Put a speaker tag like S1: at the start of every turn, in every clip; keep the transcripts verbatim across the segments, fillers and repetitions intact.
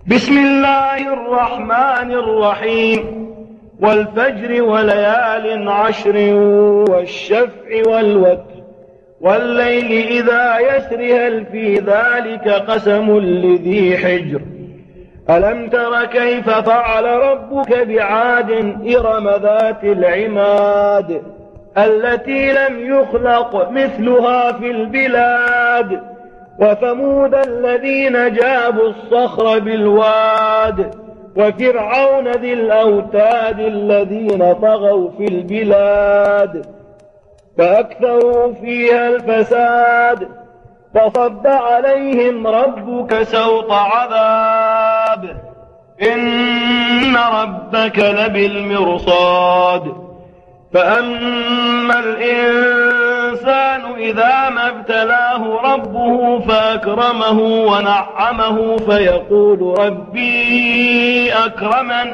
S1: بسم الله الرحمن الرحيم. والفجر وليال عشر والشفع والوتر والليل إذا يسر هل في ذلك قسم لذي حجر ألم تر كيف فعل ربك بعاد إرم ذات العماد التي لم يخلق مثلها في البلاد وثمود الذين جابوا الصخر بالواد وفرعون ذي الأوتاد الذين طغوا في البلاد فأكثروا فيها الفساد فصب عليهم ربك سوط عذاب إن ربك لبالمرصاد فأما الإنسان إذا ما ابتلاه ربه فأكرمه ونعمه فيقول ربي أكرمن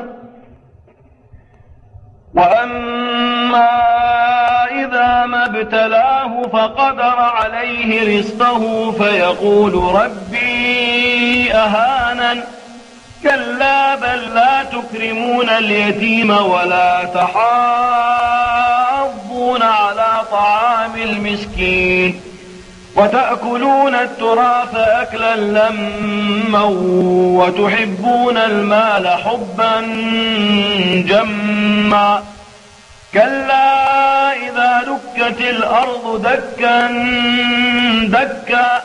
S1: وأما إذا ما ابتلاه فقدر عليه رزقه فيقول ربي أهانن كلا بل لا تكرمون اليتيم ولا تحاضون على طعام المسكين وتأكلون التراث أكلا لما وتحبون المال حبا جما كلا إذا دكت الأرض دكا دكا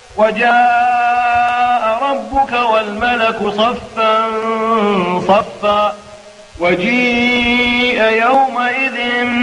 S1: وجاء ربك والملك صفا صفا وجيء يومئذ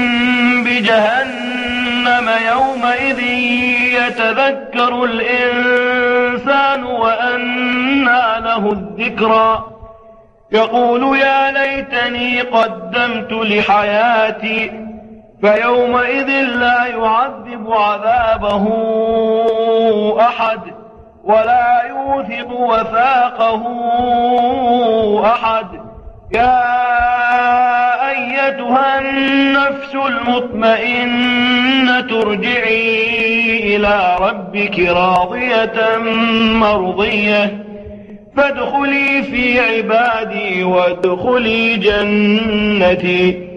S1: بجهنم يومئذ يتذكر الإنسان وأنى له الذكرى يقول يا ليتني قدمت لحياتي فيومئذ لا يعذب عذابه أحد ولا يوثق وثاقه أحد يا أيتها النفس المطمئنة ارجعي إلى ربك راضية مرضية فادخلي في عبادي وادخلي جنتي